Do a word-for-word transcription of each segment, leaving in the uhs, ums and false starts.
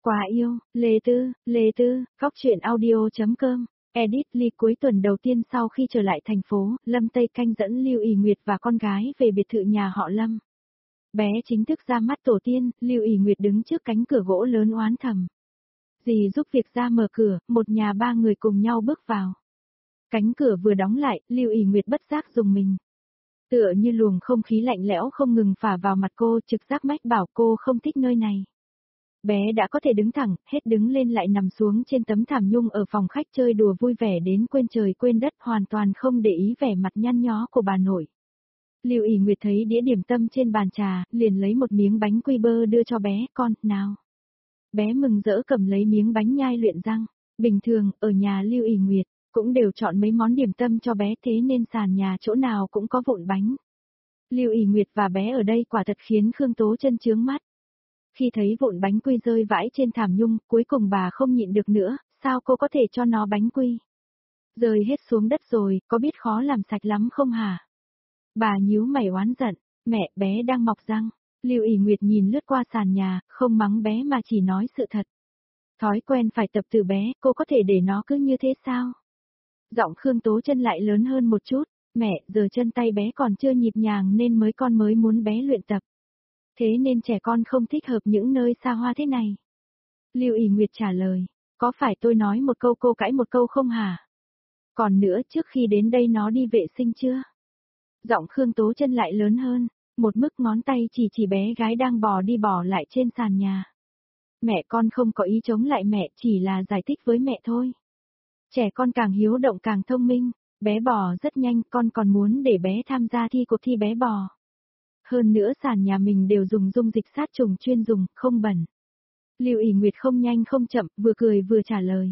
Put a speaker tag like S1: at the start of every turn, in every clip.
S1: Quá yêu, Lê Tư, Lê Tư, góc truyện audio.com, edit ly cuối tuần đầu tiên sau khi trở lại thành phố, Lâm Tây Canh dẫn Lưu ỷ Nguyệt và con gái về biệt thự nhà họ Lâm. Bé chính thức ra mắt tổ tiên, Lưu ỷ Nguyệt đứng trước cánh cửa gỗ lớn oán thầm. Dì giúp việc ra mở cửa, một nhà ba người cùng nhau bước vào. Cánh cửa vừa đóng lại, Lưu ỷ Nguyệt bất giác rùng mình. Tựa như luồng không khí lạnh lẽo không ngừng phả vào mặt cô, trực giác mách bảo cô không thích nơi này. Bé đã có thể đứng thẳng, hết đứng lên lại nằm xuống trên tấm thảm nhung ở phòng khách chơi đùa vui vẻ đến quên trời quên đất, hoàn toàn không để ý vẻ mặt nhăn nhó của bà nội. Lưu ỷ Nguyệt thấy đĩa điểm tâm trên bàn trà, liền lấy một miếng bánh quy bơ đưa cho bé, con, nào. Bé mừng rỡ cầm lấy miếng bánh nhai luyện răng. Bình thường, ở nhà Lưu ỷ Nguyệt, cũng đều chọn mấy món điểm tâm cho bé, thế nên sàn nhà chỗ nào cũng có vụn bánh. Lưu ỷ Nguyệt và bé ở đây quả thật khiến Khương Tố Chân chướng mắt. Khi thấy vụn bánh quy rơi vãi trên thảm nhung, cuối cùng bà không nhịn được nữa, sao cô có thể cho nó bánh quy? Rơi hết xuống đất rồi, có biết khó làm sạch lắm không hả? Bà nhíu mày oán giận, mẹ, bé đang mọc răng. Lưu ỷ Nguyệt nhìn lướt qua sàn nhà, không mắng bé mà chỉ nói sự thật. Thói quen phải tập từ bé, cô có thể để nó cứ như thế sao? Giọng Khương Tố Chân lại lớn hơn một chút, mẹ, giờ chân tay bé còn chưa nhịp nhàng nên mới con mới muốn bé luyện tập. Thế nên trẻ con không thích hợp những nơi xa hoa thế này. Lưu ỷ Nguyệt trả lời, có phải tôi nói một câu cô cãi một câu không hả? Còn nữa, trước khi đến đây nó đi vệ sinh chưa? Giọng Khương Tố Chân lại lớn hơn, một mức ngón tay chỉ chỉ bé gái đang bò đi bò lại trên sàn nhà. Mẹ, con không có ý chống lại mẹ, chỉ là giải thích với mẹ thôi. Trẻ con càng hiếu động càng thông minh, bé bò rất nhanh, con còn muốn để bé tham gia thi cuộc thi bé bò. Hơn nữa sàn nhà mình đều dùng dung dịch sát trùng chuyên dùng, không bẩn. Lưu ỷ Nguyệt không nhanh không chậm, vừa cười vừa trả lời.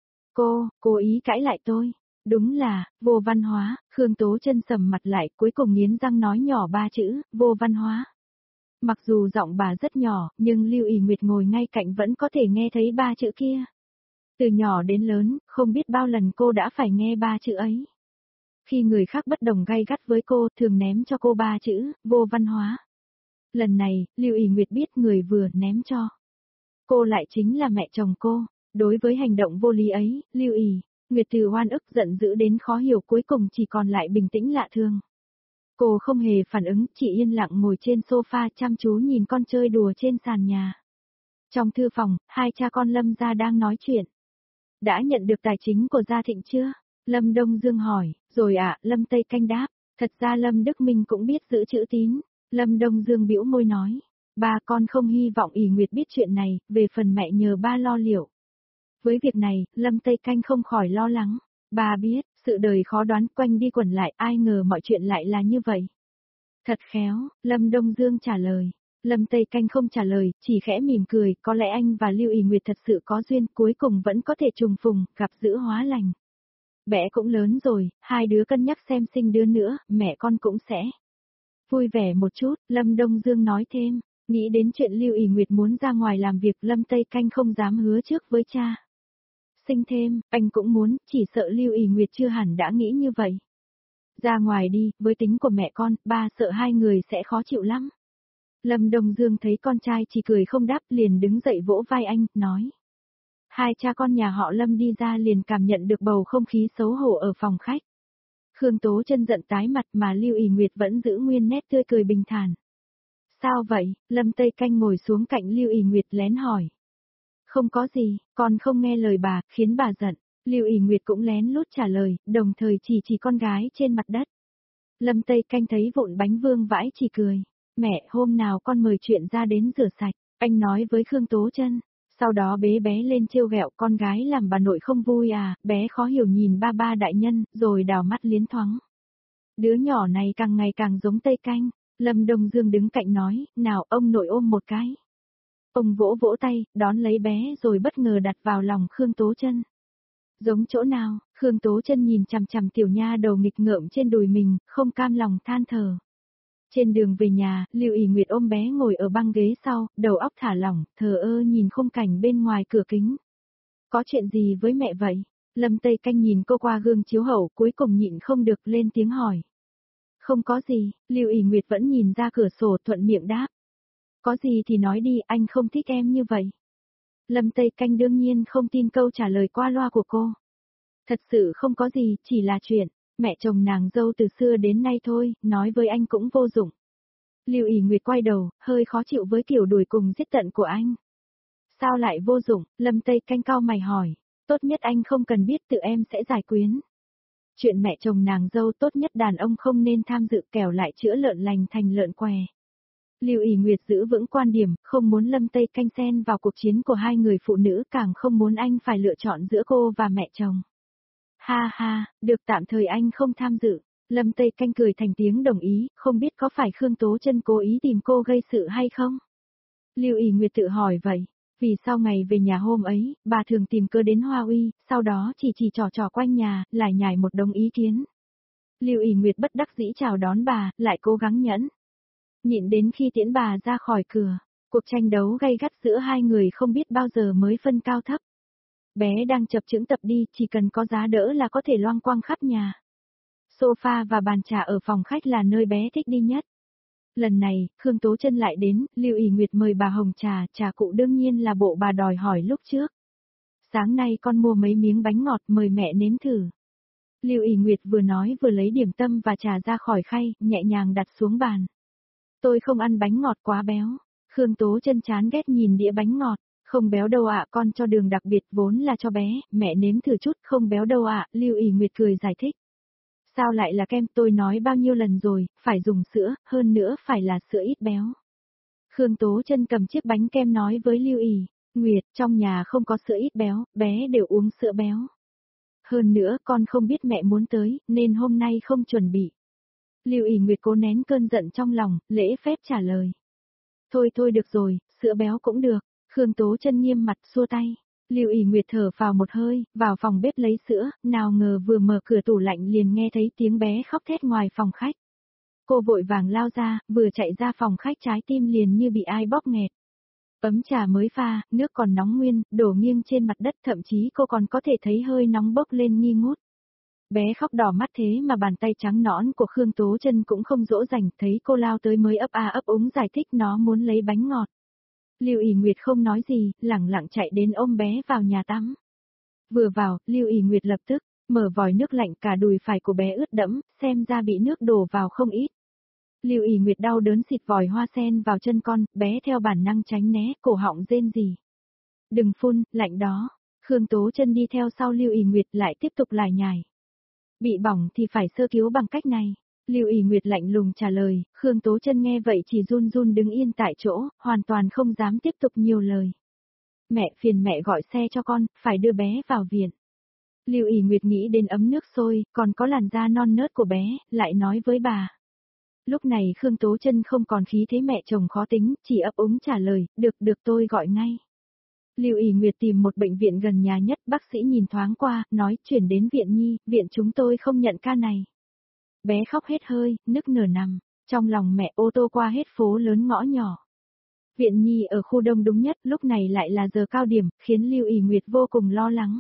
S1: Cô, cố ý cãi lại tôi. Đúng là, vô văn hóa. Khương Tố Chân sầm mặt lại, cuối cùng nghiến răng nói nhỏ ba chữ, vô văn hóa. Mặc dù giọng bà rất nhỏ, nhưng Lưu ỷ Nguyệt ngồi ngay cạnh vẫn có thể nghe thấy ba chữ kia. Từ nhỏ đến lớn, không biết bao lần cô đã phải nghe ba chữ ấy. Khi người khác bất đồng gay gắt với cô, thường ném cho cô ba chữ, vô văn hóa. Lần này, Lưu ỷ Nguyệt biết người vừa ném cho cô lại chính là mẹ chồng cô. Đối với hành động vô lý ấy, Lưu ỷ Nguyệt từ oan ức giận dữ đến khó hiểu, cuối cùng chỉ còn lại bình tĩnh lạ thường. Cô không hề phản ứng, chỉ yên lặng ngồi trên sofa chăm chú nhìn con chơi đùa trên sàn nhà. Trong thư phòng, hai cha con Lâm gia đang nói chuyện. Đã nhận được tài chính của Gia Thịnh chưa? Lâm Đông Dương hỏi. Rồi ạ, à, Lâm Tây Canh đáp. Thật ra Lâm Đức Minh cũng biết giữ chữ tín. Lâm Đông Dương bĩu môi nói. Ba, con không hy vọng ỷ Nguyệt biết chuyện này, về phần mẹ nhờ ba lo liệu. Với việc này, Lâm Tây Canh không khỏi lo lắng. Ba biết, sự đời khó đoán, quanh đi quẩn lại, ai ngờ mọi chuyện lại là như vậy. Thật khéo, Lâm Đông Dương trả lời. Lâm Tây Canh không trả lời, chỉ khẽ mỉm cười, có lẽ anh và Lưu ỷ Nguyệt thật sự có duyên, cuối cùng vẫn có thể trùng phùng, gặp dữ hóa lành. Bé cũng lớn rồi, hai đứa cân nhắc xem sinh đứa nữa, mẹ con cũng sẽ vui vẻ một chút. Lâm Đông Dương nói thêm, nghĩ đến chuyện Lưu ỷ Nguyệt muốn ra ngoài làm việc, Lâm Tây Canh không dám hứa trước với cha. Sinh thêm, anh cũng muốn, chỉ sợ Lưu ỷ Nguyệt chưa hẳn đã nghĩ như vậy. Ra ngoài đi, với tính của mẹ con, ba sợ hai người sẽ khó chịu lắm. Lâm Đông Dương thấy con trai chỉ cười không đáp, liền đứng dậy vỗ vai anh, nói. Hai cha con nhà họ Lâm đi ra liền cảm nhận được bầu không khí xấu hổ ở phòng khách. Khương Tố Chân giận tái mặt mà Lưu ỷ Nguyệt vẫn giữ nguyên nét tươi cười bình thản. Sao vậy? Lâm Tây Canh ngồi xuống cạnh Lưu ỷ Nguyệt lén hỏi. Không có gì, con không nghe lời bà, khiến bà giận. Lưu ỷ Nguyệt cũng lén lút trả lời, đồng thời chỉ chỉ con gái trên mặt đất. Lâm Tây Canh thấy vụn bánh vương vãi chỉ cười. Mẹ, hôm nào con mời chuyện ra đến rửa sạch, anh nói với Khương Tố Chân. Sau đó bế bé lên trêu ghẹo, con gái làm bà nội không vui à, bé khó hiểu nhìn ba ba đại nhân, rồi đào mắt liến thoáng. Đứa nhỏ này càng ngày càng giống Tây Canh. Lâm Đông Dương đứng cạnh nói, nào ông nội ôm một cái. Ông vỗ vỗ tay, đón lấy bé rồi bất ngờ đặt vào lòng Khương Tố Chân. Giống chỗ nào? Khương Tố Chân nhìn chằm chằm tiểu nha đầu nghịch ngợm trên đùi mình, không cam lòng than thở. Trên đường về nhà, Lưu ỷ Nguyệt ôm bé ngồi ở băng ghế sau, đầu óc thả lỏng, thờ ơ nhìn khung cảnh bên ngoài cửa kính. Có chuyện gì với mẹ vậy? Lâm Tây Canh nhìn cô qua gương chiếu hậu, cuối cùng nhịn không được lên tiếng hỏi. Không có gì, Lưu ỷ Nguyệt vẫn nhìn ra cửa sổ thuận miệng đáp. Có gì thì nói đi, anh không thích em như vậy. Lâm Tây Canh đương nhiên không tin câu trả lời qua loa của cô. Thật sự không có gì, chỉ là chuyện, mẹ chồng nàng dâu từ xưa đến nay thôi, nói với anh cũng vô dụng. Lưu ỷ Nguyệt quay đầu, hơi khó chịu với kiểu đuổi cùng giết tận của anh. Sao lại vô dụng, Lâm Tây Canh cau mày hỏi, tốt nhất anh không cần biết tự em sẽ giải quyến. Chuyện mẹ chồng nàng dâu tốt nhất đàn ông không nên tham dự kẻo lại chữa lợn lành thành lợn què. Lưu ỷ Nguyệt giữ vững quan điểm, không muốn Lâm Tây Canh xen vào cuộc chiến của hai người phụ nữ, càng không muốn anh phải lựa chọn giữa cô và mẹ chồng. Ha ha, được, tạm thời anh không tham dự. Lâm Tây Canh cười thành tiếng đồng ý, không biết có phải Khương Tố Chân cố ý tìm cô gây sự hay không? Lưu ỷ Nguyệt tự hỏi vậy. Vì sau ngày về nhà hôm ấy, bà thường tìm cơ đến Hoa Uy, sau đó chỉ chỉ trò trò quanh nhà, lại nhảy một đống ý kiến. Lưu ỷ Nguyệt bất đắc dĩ chào đón bà, lại cố gắng nhẫn. Nhịn đến khi tiễn bà ra khỏi cửa, cuộc tranh đấu gay gắt giữa hai người không biết bao giờ mới phân cao thấp. Bé đang chập chững tập đi, chỉ cần có giá đỡ là có thể loang quang khắp nhà. Sofa và bàn trà ở phòng khách là nơi bé thích đi nhất. Lần này, Khương Tố Chân lại đến, Lưu ỷ Nguyệt mời bà hồng trà, trà cụ đương nhiên là bộ bà đòi hỏi lúc trước. Sáng nay con mua mấy miếng bánh ngọt mời mẹ nếm thử. Lưu ỷ Nguyệt vừa nói vừa lấy điểm tâm và trà ra khỏi khay, nhẹ nhàng đặt xuống bàn. Tôi không ăn bánh ngọt quá béo. Khương Tố Chân chán ghét nhìn đĩa bánh ngọt. Không béo đâu ạ, con cho đường đặc biệt vốn là cho bé, mẹ nếm thử chút, không béo đâu ạ, Lưu ỷ Nguyệt cười giải thích. Sao lại là kem, tôi nói bao nhiêu lần rồi, phải dùng sữa, hơn nữa phải là sữa ít béo. Khương Tố Chân cầm chiếc bánh kem nói với Lưu ỷ Nguyệt, trong nhà không có sữa ít béo, bé đều uống sữa béo. Hơn nữa, con không biết mẹ muốn tới, nên hôm nay không chuẩn bị. Lưu ỷ Nguyệt cố nén cơn giận trong lòng, lễ phép trả lời. Thôi thôi được rồi, sữa béo cũng được. Khương Tố Chân nghiêm mặt xua tay. Lưu ỷ Nguyệt thở vào một hơi, vào phòng bếp lấy sữa, nào ngờ vừa mở cửa tủ lạnh liền nghe thấy tiếng bé khóc thét ngoài phòng khách. Cô vội vàng lao ra, vừa chạy ra phòng khách trái tim liền như bị ai bóp nghẹt. Ấm trà mới pha, nước còn nóng nguyên, đổ nghiêng trên mặt đất, thậm chí cô còn có thể thấy hơi nóng bốc lên nghi ngút. Bé khóc đỏ mắt thế mà bàn tay trắng nõn của Khương Tố Chân cũng không dỗ dành, thấy cô lao tới mới ấp a ấp úng giải thích nó muốn lấy bánh ngọt. Lưu ỷ Nguyệt không nói gì, lẳng lặng chạy đến ôm bé vào nhà tắm. Vừa vào, Lưu ỷ Nguyệt lập tức mở vòi nước lạnh, cả đùi phải của bé ướt đẫm, xem ra bị nước đổ vào không ít. Lưu ỷ Nguyệt đau đớn xịt vòi hoa sen vào chân con, bé theo bản năng tránh né, cổ họng rên rỉ. Đừng phun, lạnh đó. Khương Tố Chân đi theo sau Lưu ỷ Nguyệt lại tiếp tục lải nhải. Bị bỏng thì phải sơ cứu bằng cách này. Lưu ỷ Nguyệt lạnh lùng trả lời, Khương Tố Chân nghe vậy chỉ run run đứng yên tại chỗ, hoàn toàn không dám tiếp tục nhiều lời. Mẹ, phiền mẹ gọi xe cho con, phải đưa bé vào viện. Lưu ỷ Nguyệt nghĩ đến ấm nước sôi, còn có làn da non nớt của bé, lại nói với bà. Lúc này Khương Tố Chân không còn khí thế mẹ chồng khó tính, chỉ ấp úng trả lời, được được tôi gọi ngay. Lưu ỷ Nguyệt tìm một bệnh viện gần nhà nhất, bác sĩ nhìn thoáng qua, nói chuyển đến viện nhi, viện chúng tôi không nhận ca này. Bé khóc hết hơi, nức nở nằm, trong lòng mẹ ô tô qua hết phố lớn ngõ nhỏ. Viện nhi ở khu đông đúng nhất, lúc này lại là giờ cao điểm, khiến Lưu ỷ Nguyệt vô cùng lo lắng.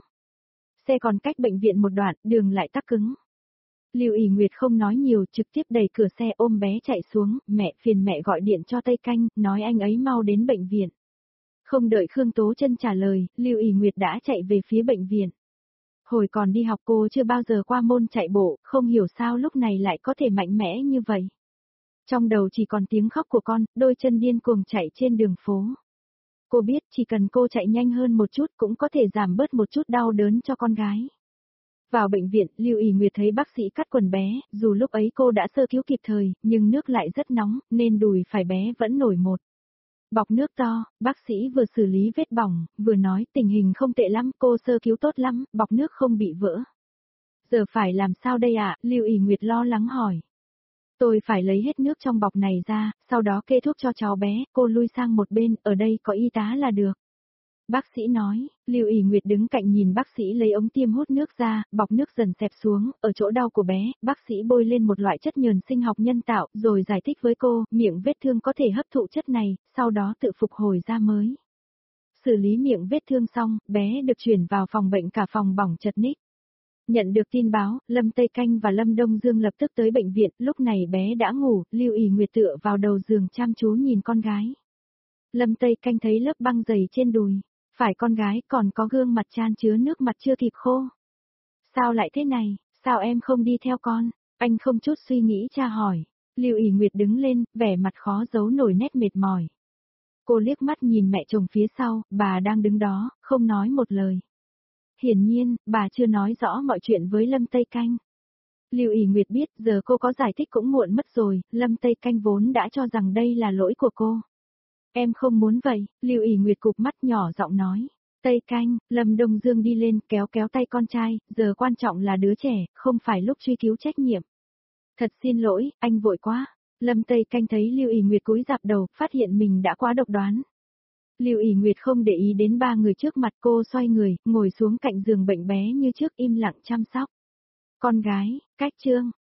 S1: Xe còn cách bệnh viện một đoạn, đường lại tắc cứng. Lưu ỷ Nguyệt không nói nhiều, trực tiếp đẩy cửa xe ôm bé chạy xuống, mẹ, phiền mẹ gọi điện cho Tây Canh, nói anh ấy mau đến bệnh viện. Không đợi Khương Tố Chân trả lời, Lưu ỷ Nguyệt đã chạy về phía bệnh viện. Hồi còn đi học cô chưa bao giờ qua môn chạy bộ, không hiểu sao lúc này lại có thể mạnh mẽ như vậy. Trong đầu chỉ còn tiếng khóc của con, đôi chân điên cuồng chạy trên đường phố. Cô biết chỉ cần cô chạy nhanh hơn một chút cũng có thể giảm bớt một chút đau đớn cho con gái. Vào bệnh viện, Lưu ỷ Nguyệt thấy bác sĩ cắt quần bé, dù lúc ấy cô đã sơ cứu kịp thời, nhưng nước lại rất nóng, nên đùi phải bé vẫn nổi một bọc nước to. Bác sĩ vừa xử lý vết bỏng, vừa nói tình hình không tệ lắm, cô sơ cứu tốt lắm, bọc nước không bị vỡ. Giờ phải làm sao đây ạ? Lưu ỷ Nguyệt lo lắng hỏi. Tôi phải lấy hết nước trong bọc này ra, sau đó kê thuốc cho cháu bé, cô lui sang một bên, ở đây có y tá là được. Bác sĩ nói, Lưu ỷ Nguyệt đứng cạnh nhìn bác sĩ lấy ống tiêm hút nước ra, bọc nước dần xẹp xuống, ở chỗ đau của bé, bác sĩ bôi lên một loại chất nhờn sinh học nhân tạo, rồi giải thích với cô, miệng vết thương có thể hấp thụ chất này, sau đó tự phục hồi ra mới. Xử lý miệng vết thương xong, bé được chuyển vào phòng bệnh cả phòng bỏng chật ních. Nhận được tin báo, Lâm Tây Canh và Lâm Đông Dương lập tức tới bệnh viện, lúc này bé đã ngủ, Lưu ỷ Nguyệt tựa vào đầu giường chăm chú nhìn con gái. Lâm Tây Canh thấy lớp băng dày trên đùi, phải con gái còn có gương mặt chan chứa nước mặt chưa kịp khô. Sao lại thế này, sao em không đi theo con? Anh không chút suy nghĩ tra hỏi. Lưu ỷ Nguyệt đứng lên, vẻ mặt khó giấu nổi nét mệt mỏi. Cô liếc mắt nhìn mẹ chồng phía sau, bà đang đứng đó, không nói một lời. Hiển nhiên, bà chưa nói rõ mọi chuyện với Lâm Tây Canh. Lưu ỷ Nguyệt biết giờ cô có giải thích cũng muộn mất rồi, Lâm Tây Canh vốn đã cho rằng đây là lỗi của cô. Em không muốn vậy, Lưu ỷ Nguyệt cụp mắt nhỏ giọng nói. Tây Canh, Lâm Đông Dương đi lên kéo kéo tay con trai, giờ quan trọng là đứa trẻ, không phải lúc truy cứu trách nhiệm. Thật xin lỗi, anh vội quá. Lâm Tây Canh thấy Lưu ỷ Nguyệt cúi rạp đầu, phát hiện mình đã quá độc đoán. Lưu ỷ Nguyệt không để ý đến ba người trước mặt cô, xoay người, ngồi xuống cạnh giường bệnh bé như trước im lặng chăm sóc. Con gái, cách trương,